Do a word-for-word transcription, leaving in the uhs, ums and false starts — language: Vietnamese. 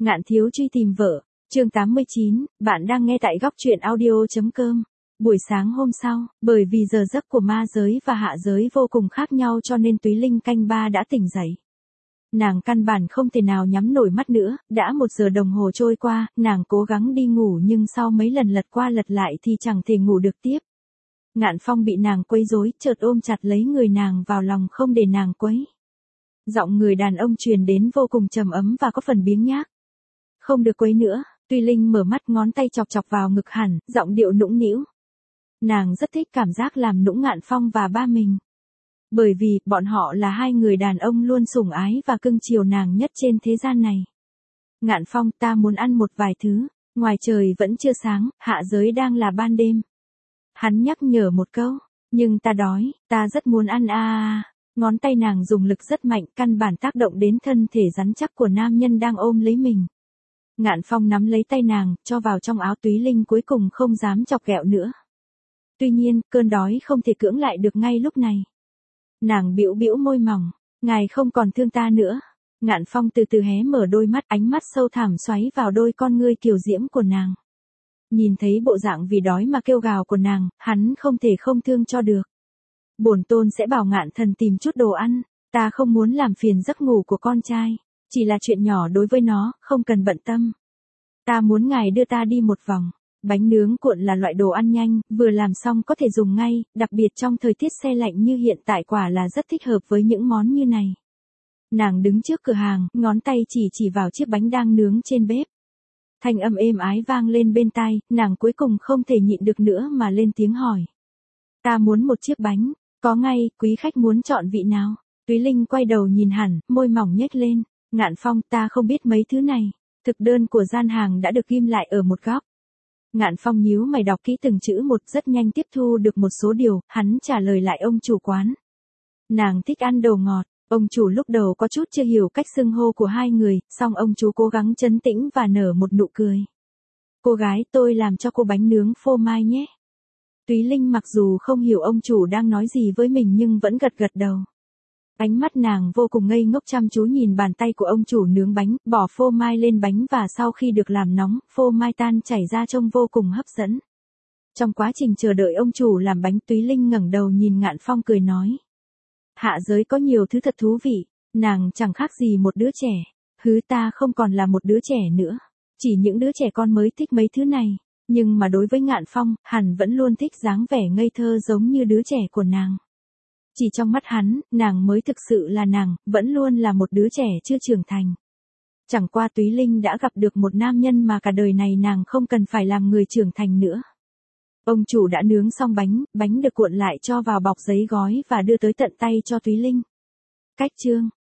Ngạn thiếu truy tìm vợ, chương tám mươi chín, bạn đang nghe tại góc truyện audio.com. Buổi sáng hôm sau, bởi vì giờ giấc của ma giới và hạ giới vô cùng khác nhau cho nên Túy Linh canh ba đã tỉnh dậy. Nàng căn bản không thể nào nhắm nổi mắt nữa, đã một giờ đồng hồ trôi qua, nàng cố gắng đi ngủ nhưng sau mấy lần lật qua lật lại thì chẳng thể ngủ được tiếp. Ngạn Phong bị nàng quấy rối, chợt ôm chặt lấy người nàng vào lòng không để nàng quấy. Giọng người đàn ông truyền đến vô cùng trầm ấm và có phần biếng nhác. Không được quấy nữa. Túy Linh mở mắt, ngón tay chọc chọc vào ngực hẳn, giọng điệu nũng nĩu. Nàng rất thích cảm giác làm nũng Ngạn Phong và ba mình. Bởi vì, bọn họ là hai người đàn ông luôn sủng ái và cưng chiều nàng nhất trên thế gian này. Ngạn Phong, ta muốn ăn một vài thứ, ngoài trời vẫn chưa sáng, hạ giới đang là ban đêm. Hắn nhắc nhở một câu, nhưng ta đói, ta rất muốn ăn a à. Ngón tay nàng dùng lực rất mạnh, căn bản tác động đến thân thể rắn chắc của nam nhân đang ôm lấy mình. Ngạn Phong nắm lấy tay nàng, cho vào trong áo. Túy Linh cuối cùng không dám chọc ghẹo nữa. Tuy nhiên, cơn đói không thể cưỡng lại được ngay lúc này. Nàng bĩu bĩu môi mỏng, ngài không còn thương ta nữa. Ngạn Phong từ từ hé mở đôi mắt, ánh mắt sâu thẳm xoáy vào đôi con ngươi kiều diễm của nàng. Nhìn thấy bộ dạng vì đói mà kêu gào của nàng, hắn không thể không thương cho được. Bổn tôn sẽ bảo Ngạn thần tìm chút đồ ăn, ta không muốn làm phiền giấc ngủ của con trai. Chỉ là chuyện nhỏ đối với nó, không cần bận tâm. Ta muốn ngài đưa ta đi một vòng. Bánh nướng cuộn là loại đồ ăn nhanh, vừa làm xong có thể dùng ngay, đặc biệt trong thời tiết se lạnh như hiện tại quả là rất thích hợp với những món như này. Nàng đứng trước cửa hàng, ngón tay chỉ chỉ vào chiếc bánh đang nướng trên bếp. Thanh âm êm ái vang lên bên tai, nàng cuối cùng không thể nhịn được nữa mà lên tiếng hỏi. Ta muốn một chiếc bánh, có ngay, quý khách muốn chọn vị nào? Túy Linh quay đầu nhìn hẳn, môi mỏng nhếch lên. Ngạn Phong, ta không biết mấy thứ này. Thực đơn của gian hàng đã được ghim lại ở một góc. Ngạn Phong nhíu mày đọc kỹ từng chữ một, rất nhanh tiếp thu được một số điều, hắn trả lời lại ông chủ quán. Nàng thích ăn đồ ngọt. Ông chủ lúc đầu có chút chưa hiểu cách xưng hô của hai người, song ông chú cố gắng trấn tĩnh và nở một nụ cười. Cô gái, tôi làm cho cô bánh nướng phô mai nhé. Túy Linh mặc dù không hiểu ông chủ đang nói gì với mình nhưng vẫn gật gật đầu. Ánh mắt nàng vô cùng ngây ngốc chăm chú nhìn bàn tay của ông chủ nướng bánh, bỏ phô mai lên bánh và sau khi được làm nóng, phô mai tan chảy ra trông vô cùng hấp dẫn. Trong quá trình chờ đợi ông chủ làm bánh, Túy Linh ngẩng đầu nhìn Ngạn Phong cười nói. Hạ giới có nhiều thứ thật thú vị, nàng chẳng khác gì một đứa trẻ. Hứ, ta không còn là một đứa trẻ nữa. Chỉ những đứa trẻ con mới thích mấy thứ này. Nhưng mà đối với Ngạn Phong, hẳn vẫn luôn thích dáng vẻ ngây thơ giống như đứa trẻ của nàng. Chỉ trong mắt hắn, nàng mới thực sự là nàng, vẫn luôn là một đứa trẻ chưa trưởng thành. Chẳng qua Túy Linh đã gặp được một nam nhân mà cả đời này nàng không cần phải làm người trưởng thành nữa. Ông chủ đã nướng xong bánh, bánh được cuộn lại cho vào bọc giấy gói và đưa tới tận tay cho Túy Linh. Cách chương,